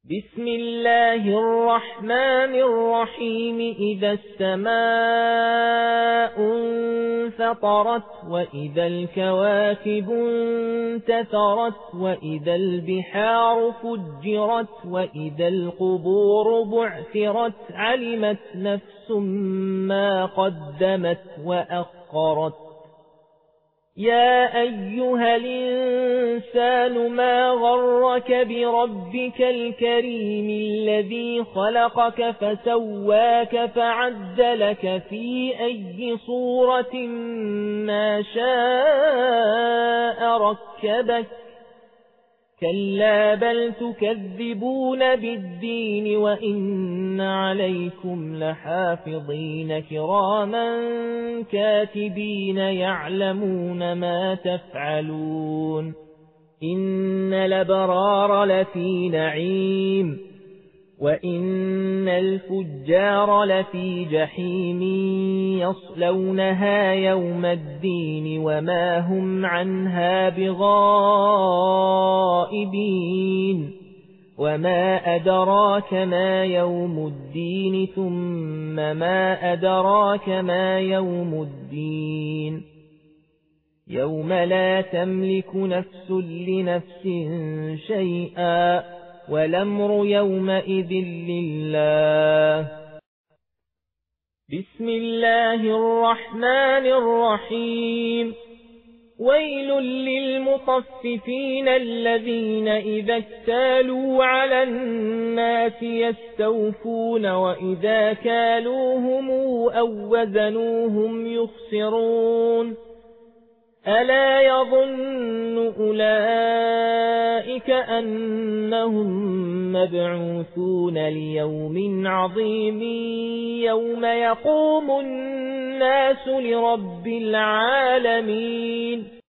بسم الله الرحمن الرحيم إذا السماء انفطرت وإذا الكواكب انتثرت وإذا البحار فجرت وإذا القبور بعثرت علمت نفس ما قدمت وأخرت يا أيها الإنسان ما غرك بربك الكريم الذي خلقك فسواك فعدلك في أي صورة ما شاء ركبك كلا بل تكذبون بالدين وإن عليكم لحافظين كراما كاتبين يعلمون ما تفعلون إن الأبرار لفي نعيم وإن الفجار لفي جحيم يصلونها يوم الدين وما هم عنها بغائبين وما أدراك ما يوم الدين ثم ما أدراك ما يوم الدين يوم لا تملك نفس لنفس شيئا والأمر يومئذ لله بسم الله الرحمن الرحيم ويل للمطففين الذين إذا اكتالوا على الناس يستوفون وإذا كالوهم أو وزنوهم يخسرون ألا يظن أولئك أنهم مبعوثون ليوم عظيم يوم يقوم الناس لرب العالمين